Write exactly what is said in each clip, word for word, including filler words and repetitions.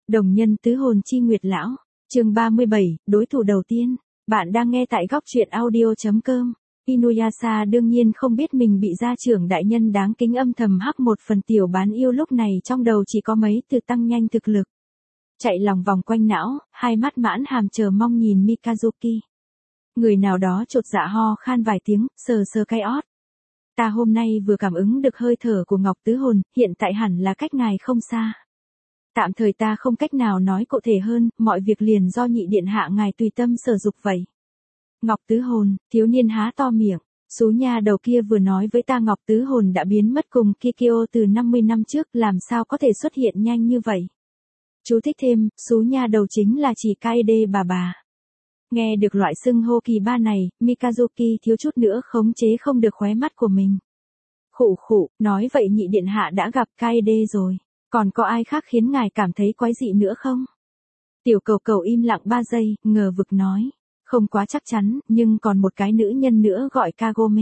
Đồng nhân tứ hồn chi nguyệt lão, chương ba mươi bảy, đối thủ đầu tiên. Bạn đang nghe tại góc truyện audio.com. Inuyasha đương nhiên không biết mình bị gia trưởng đại nhân đáng kính âm thầm hắc một phần tiểu bán yêu, lúc này trong đầu chỉ có mấy từ tăng nhanh thực lực. Chạy lòng vòng quanh não, hai mắt mãn hàm chờ mong nhìn Mikazuki. Người nào đó chột dạ ho khan vài tiếng, sờ sờ cái ót. Ta hôm nay vừa cảm ứng được hơi thở của Ngọc Tứ Hồn, hiện tại hẳn là cách ngài không xa. Tạm thời ta không cách nào nói cụ thể hơn, mọi việc liền do nhị điện hạ ngài tùy tâm sở dục vậy. Ngọc Tứ Hồn, thiếu niên há to miệng, số nha đầu kia vừa nói với ta Ngọc Tứ Hồn đã biến mất cùng Kikyo từ năm mươi năm trước, làm sao có thể xuất hiện nhanh như vậy. Chú thích thêm, số nha đầu chính là chỉ Kaede bà bà. Nghe được loại xưng hô kỳ ba này, Mikazuki thiếu chút nữa khống chế không được khóe mắt của mình. Khụ khụ, nói vậy nhị điện hạ đã gặp Kaede rồi. Còn có ai khác khiến ngài cảm thấy quái dị nữa không? Tiểu cầu cầu im lặng ba giây, ngờ vực nói. Không quá chắc chắn, nhưng còn một cái nữ nhân nữa gọi Kagome.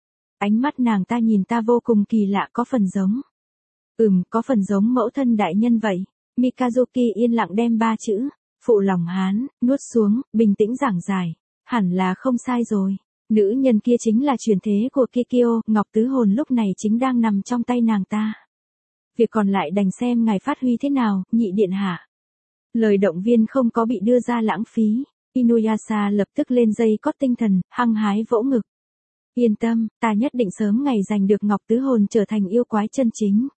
Ánh mắt nàng ta nhìn ta vô cùng kỳ lạ, có phần giống. Ừm, có phần giống mẫu thân đại nhân vậy. Mikazuki yên lặng đem ba chữ, phụ lòng hán, nuốt xuống, bình tĩnh giảng giải. Hẳn là không sai rồi. Nữ nhân kia chính là truyền thế của Kikyo, Ngọc Tứ Hồn lúc này chính đang nằm trong tay nàng ta. Việc còn lại đành xem ngài phát huy thế nào, nhị điện hạ. Lời động viên không có bị đưa ra lãng phí. Inuyasha lập tức lên dây cót tinh thần, hăng hái vỗ ngực. Yên tâm, ta nhất định sớm ngày giành được Ngọc Tứ Hồn trở thành yêu quái chân chính.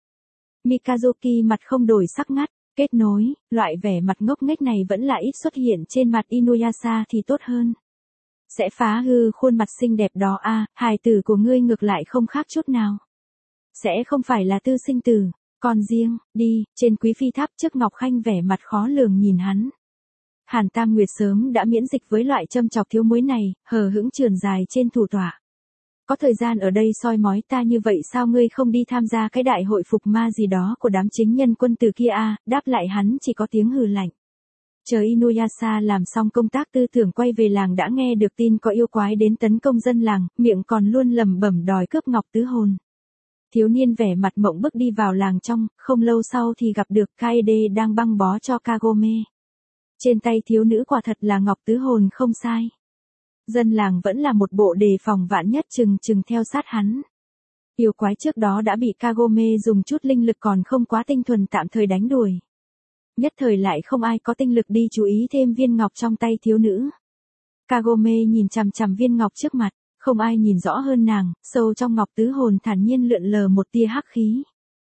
Mikazuki mặt không đổi sắc ngắt, kết nối, loại vẻ mặt ngốc nghếch này vẫn là ít xuất hiện trên mặt Inuyasha thì tốt hơn. Sẽ phá hư khuôn mặt xinh đẹp đó a, à, hài tử của ngươi ngược lại không khác chút nào. Sẽ không phải là tư sinh tử. Còn riêng, đi, trên quý phi tháp trước Ngọc Khanh vẻ mặt khó lường nhìn hắn. Hàn Tam Nguyệt sớm đã miễn dịch với loại châm chọc thiếu muối này, hờ hững trườn dài trên thủ tọa. Có thời gian ở đây soi mói ta như vậy sao ngươi không đi tham gia cái đại hội phục ma gì đó của đám chính nhân quân tử kia a? Đáp lại hắn chỉ có tiếng hừ lạnh. Chờ Inuyasha làm xong công tác tư tưởng quay về làng đã nghe được tin có yêu quái đến tấn công dân làng, miệng còn luôn lẩm bẩm đòi cướp Ngọc Tứ Hồn. Thiếu niên vẻ mặt mộng bức đi vào làng trong, không lâu sau thì gặp được Kaede đang băng bó cho Kagome. Trên tay thiếu nữ quả thật là Ngọc Tứ Hồn không sai. Dân làng vẫn là một bộ đề phòng vạn nhất chừng chừng theo sát hắn. Yêu quái trước đó đã bị Kagome dùng chút linh lực còn không quá tinh thuần tạm thời đánh đuổi. Nhất thời lại không ai có tinh lực đi chú ý thêm viên ngọc trong tay thiếu nữ. Kagome nhìn chằm chằm viên ngọc trước mặt. Không ai nhìn rõ hơn nàng, sâu trong Ngọc Tứ Hồn thản nhiên lượn lờ một tia hắc khí.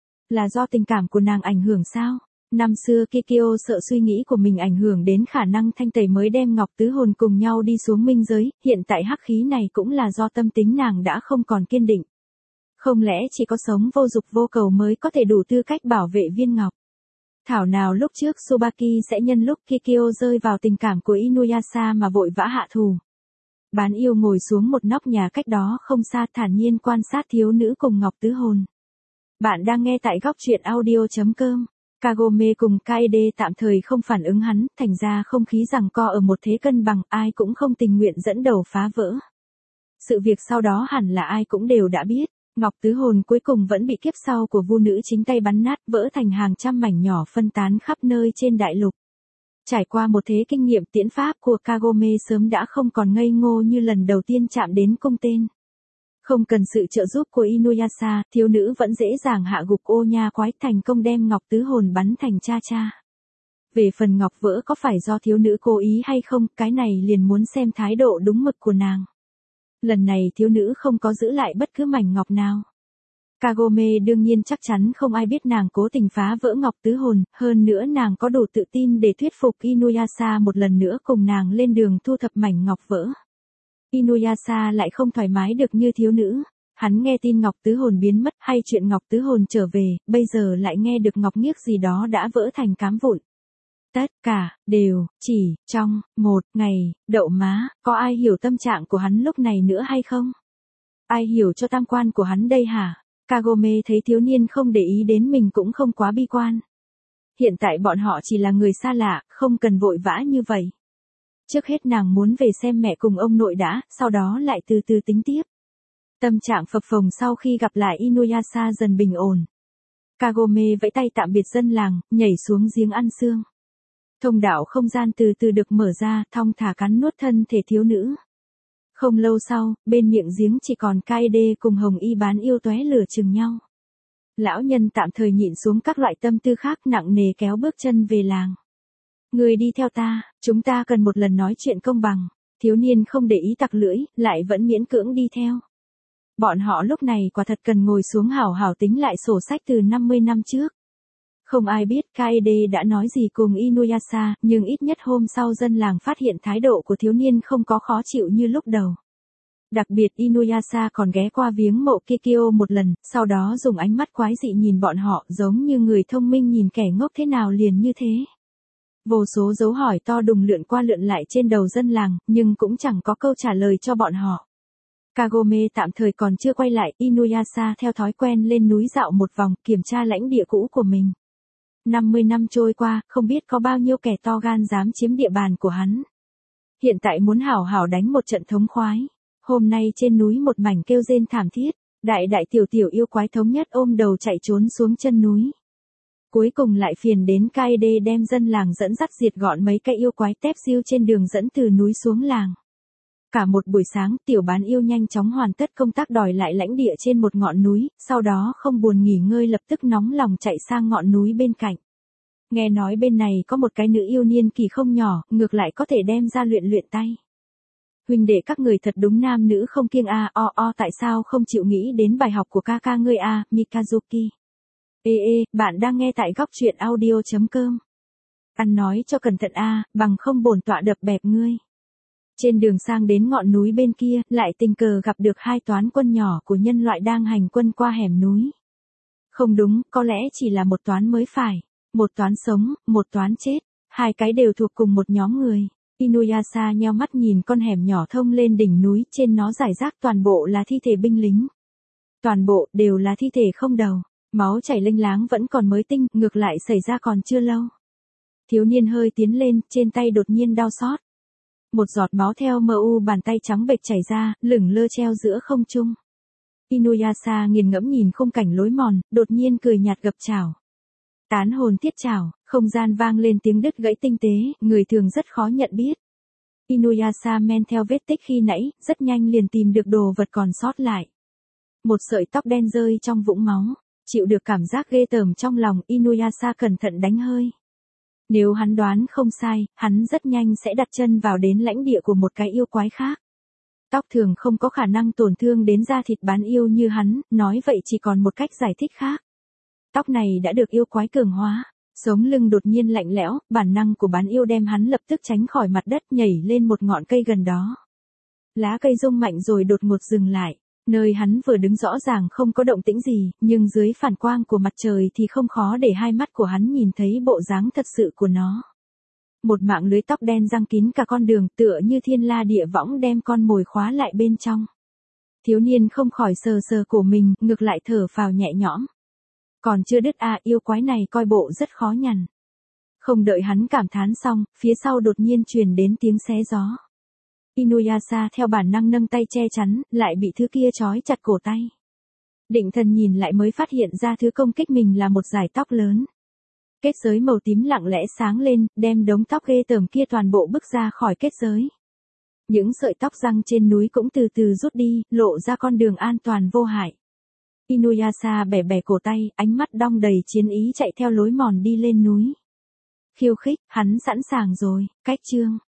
Là do tình cảm của nàng ảnh hưởng sao? Năm xưa Kikyo sợ suy nghĩ của mình ảnh hưởng đến khả năng thanh tẩy mới đem Ngọc Tứ Hồn cùng nhau đi xuống minh giới, hiện tại hắc khí này cũng là do tâm tính nàng đã không còn kiên định. Không lẽ chỉ có sống vô dục vô cầu mới có thể đủ tư cách bảo vệ viên ngọc? Thảo nào lúc trước Tsubaki sẽ nhân lúc Kikyo rơi vào tình cảm của Inuyasha mà vội vã hạ thù. Bán yêu ngồi xuống một nóc nhà cách đó không xa thản nhiên quan sát thiếu nữ cùng Ngọc Tứ Hồn. Bạn đang nghe tại góc truyện audio.com. Kagome cùng Kaede tạm thời không phản ứng hắn, thành ra không khí giằng co ở một thế cân bằng, ai cũng không tình nguyện dẫn đầu phá vỡ. Sự việc sau đó hẳn là ai cũng đều đã biết, Ngọc Tứ Hồn cuối cùng vẫn bị kiếp sau của vu nữ chính tay bắn nát, vỡ thành hàng trăm mảnh nhỏ phân tán khắp nơi trên đại lục. Trải qua một thế kinh nghiệm tiễn pháp của Kagome sớm đã không còn ngây ngô như lần đầu tiên chạm đến cung tên. Không cần sự trợ giúp của Inuyasha, thiếu nữ vẫn dễ dàng hạ gục ô nha quái, thành công đem Ngọc Tứ Hồn bắn thành cha cha. Về phần ngọc vỡ có phải do thiếu nữ cố ý hay không, cái này liền muốn xem thái độ đúng mực của nàng. Lần này thiếu nữ không có giữ lại bất cứ mảnh ngọc nào. Kagome đương nhiên chắc chắn không ai biết nàng cố tình phá vỡ Ngọc Tứ Hồn, hơn nữa nàng có đủ tự tin để thuyết phục Inuyasha một lần nữa cùng nàng lên đường thu thập mảnh ngọc vỡ. Inuyasha lại không thoải mái được như thiếu nữ, hắn nghe tin Ngọc Tứ Hồn biến mất hay chuyện Ngọc Tứ Hồn trở về, bây giờ lại nghe được ngọc nghiếc gì đó đã vỡ thành cám vụn. Tất cả, đều, chỉ, trong, một, ngày, đậu má, có ai hiểu tâm trạng của hắn lúc này nữa hay không? Ai hiểu cho tam quan của hắn đây hả? Kagome thấy thiếu niên không để ý đến mình cũng không quá bi quan. Hiện tại bọn họ chỉ là người xa lạ, không cần vội vã như vậy. Trước hết nàng muốn về xem mẹ cùng ông nội đã, sau đó lại từ từ tính tiếp. Tâm trạng phập phồng sau khi gặp lại Inuyasha dần bình ổn. Kagome vẫy tay tạm biệt dân làng, nhảy xuống giếng ăn xương. Thông đạo không gian từ từ được mở ra, thong thả cắn nuốt thân thể thiếu nữ. Không lâu sau, bên miệng giếng chỉ còn Kaede cùng Hồng Y bán yêu tóe lửa chừng nhau. Lão nhân tạm thời nhịn xuống các loại tâm tư khác, nặng nề kéo bước chân về làng. Người đi theo ta, chúng ta cần một lần nói chuyện công bằng. Thiếu niên không để ý tặc lưỡi, lại vẫn miễn cưỡng đi theo. Bọn họ lúc này quả thật cần ngồi xuống hảo hảo tính lại sổ sách từ năm mươi năm trước. Không ai biết Kaede đã nói gì cùng Inuyasha, nhưng ít nhất hôm sau dân làng phát hiện thái độ của thiếu niên không có khó chịu như lúc đầu. Đặc biệt Inuyasha còn ghé qua viếng mộ Kikyo một lần, sau đó dùng ánh mắt quái dị nhìn bọn họ, giống như người thông minh nhìn kẻ ngốc thế nào liền như thế. Vô số dấu hỏi to đùng lượn qua lượn lại trên đầu dân làng, nhưng cũng chẳng có câu trả lời cho bọn họ. Kagome tạm thời còn chưa quay lại, Inuyasha theo thói quen lên núi dạo một vòng, kiểm tra lãnh địa cũ của mình. năm mươi năm trôi qua, không biết có bao nhiêu kẻ to gan dám chiếm địa bàn của hắn. Hiện tại muốn hảo hảo đánh một trận thống khoái. Hôm nay trên núi một mảnh kêu rên thảm thiết, đại đại tiểu tiểu yêu quái thống nhất ôm đầu chạy trốn xuống chân núi. Cuối cùng lại phiền đến Kaede đem dân làng dẫn dắt diệt gọn mấy cái yêu quái tép diêu trên đường dẫn từ núi xuống làng. Cả một buổi sáng, tiểu bán yêu nhanh chóng hoàn tất công tác đòi lại lãnh địa trên một ngọn núi, sau đó không buồn nghỉ ngơi lập tức nóng lòng chạy sang ngọn núi bên cạnh. Nghe nói bên này có một cái nữ yêu niên kỳ không nhỏ, ngược lại có thể đem ra luyện luyện tay. Huynh đệ các người thật đúng nam nữ không kiêng a, o o tại sao không chịu nghĩ đến bài học của ca ca ngươi a, Mikazuki. Ê ê, bạn đang nghe tại góc truyện audio chấm com. Ăn nói cho cẩn thận a, bằng không bổn tọa đập bẹp ngươi. Trên đường sang đến ngọn núi bên kia, lại tình cờ gặp được hai toán quân nhỏ của nhân loại đang hành quân qua hẻm núi. Không đúng, có lẽ chỉ là một toán mới phải. Một toán sống, một toán chết. Hai cái đều thuộc cùng một nhóm người. Inuyasha nheo mắt nhìn con hẻm nhỏ thông lên đỉnh núi, trên nó rải rác toàn bộ là thi thể binh lính. Toàn bộ đều là thi thể không đầu, máu chảy lênh láng vẫn còn mới tinh, ngược lại xảy ra còn chưa lâu. Thiếu niên hơi tiến lên, trên tay đột nhiên đau xót. Một giọt máu theo mờ u bàn tay trắng bệch chảy ra, lửng lơ treo giữa không trung. Inuyasha nghiền ngẫm nhìn khung cảnh lối mòn, đột nhiên cười nhạt gập chảo. Tán hồn thiết chảo, không gian vang lên tiếng đứt gãy tinh tế, người thường rất khó nhận biết. Inuyasha men theo vết tích khi nãy, rất nhanh liền tìm được đồ vật còn sót lại. Một sợi tóc đen rơi trong vũng máu, chịu được cảm giác ghê tởm trong lòng, Inuyasha cẩn thận đánh hơi. Nếu hắn đoán không sai, hắn rất nhanh sẽ đặt chân vào đến lãnh địa của một cái yêu quái khác. Tóc thường không có khả năng tổn thương đến da thịt bán yêu như hắn, nói vậy chỉ còn một cách giải thích khác. Tóc này đã được yêu quái cường hóa, sống lưng đột nhiên lạnh lẽo, bản năng của bán yêu đem hắn lập tức tránh khỏi mặt đất nhảy lên một ngọn cây gần đó. Lá cây rung mạnh rồi đột ngột dừng lại, nơi hắn vừa đứng rõ ràng không có động tĩnh gì, nhưng dưới phản quang của mặt trời thì không khó để hai mắt của hắn nhìn thấy bộ dáng thật sự của nó. Một mạng lưới tóc đen giăng kín cả con đường tựa như thiên la địa võng đem con mồi khóa lại bên trong. Thiếu niên không khỏi sờ sờ cổ mình, ngược lại thở phào nhẹ nhõm. Còn chưa đứt à, yêu quái này coi bộ rất khó nhằn. Không đợi hắn cảm thán xong, phía sau đột nhiên truyền đến tiếng xé gió. Inuyasha theo bản năng nâng tay che chắn, lại bị thứ kia trói chặt cổ tay. Định thần nhìn lại mới phát hiện ra thứ công kích mình là một dải tóc lớn. Kết giới màu tím lặng lẽ sáng lên, đem đống tóc ghê tởm kia toàn bộ bứt ra khỏi kết giới. Những sợi tóc răng trên núi cũng từ từ rút đi, lộ ra con đường an toàn vô hại. Inuyasha bẻ bẻ cổ tay, ánh mắt đong đầy chiến ý chạy theo lối mòn đi lên núi. Khiêu khích, hắn sẵn sàng rồi, cách chương.